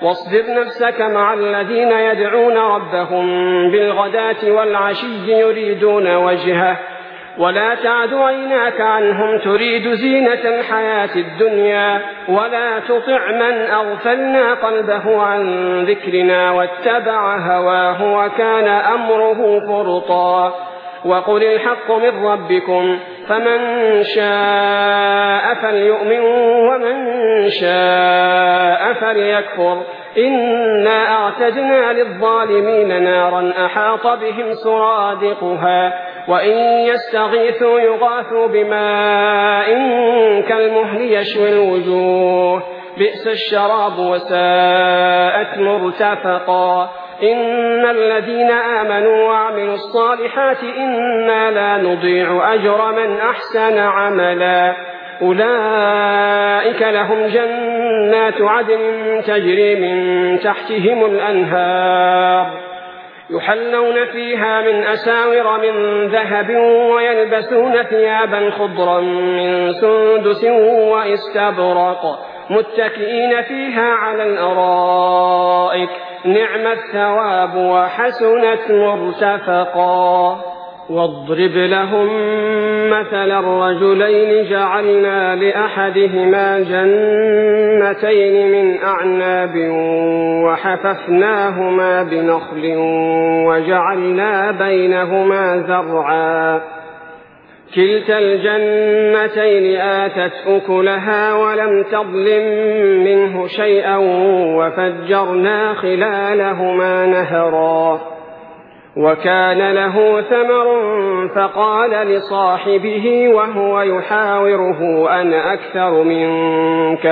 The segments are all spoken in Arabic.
واصبر نفسك مع الذين يدعون ربهم بالغداة والعشي يريدون وجهه ولا تعد عيناك عنهم تريد زينة الحياة الدنيا ولا تطع من أغفلنا قلبه عن ذكرنا واتبع هواه وكان أمره فرطا وقل الحق من ربكم فمن شاء فليؤمن ومن شاء فليكفر إنا أعتدنا للظالمين نارا أحاط بهم سرادقها وإن يستغيثوا يغاثوا بماء كالمهل يشوي الوجوه بئس الشراب وساءت مرتفقا إن الذين آمنوا وعملوا الصالحات إنا لا نضيع أجر من أحسن عملا أولئك لهم جنات عدن تجري من تحتهم الأنهار يحلون فيها من أساور من ذهب ويلبسون ثيابا خضرا من سندس واستبرق متكئين فيها على الأرائك نعم الثواب وحسنت مرتفقا واضرب لهم مثل الرجلين جعلنا لأحدهما جنتين من أعناب وحففناهما بنخل وجعلنا بينهما زرعا كلتا الجنتين آتت أكلها ولم تظلم منه شيئا وفجرنا خلالهما نهرا وكان له ثمر فقال لصاحبه وهو يحاوره أنا أكثر منك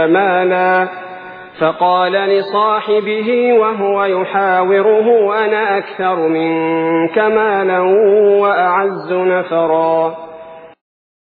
مالا وأعز نفرا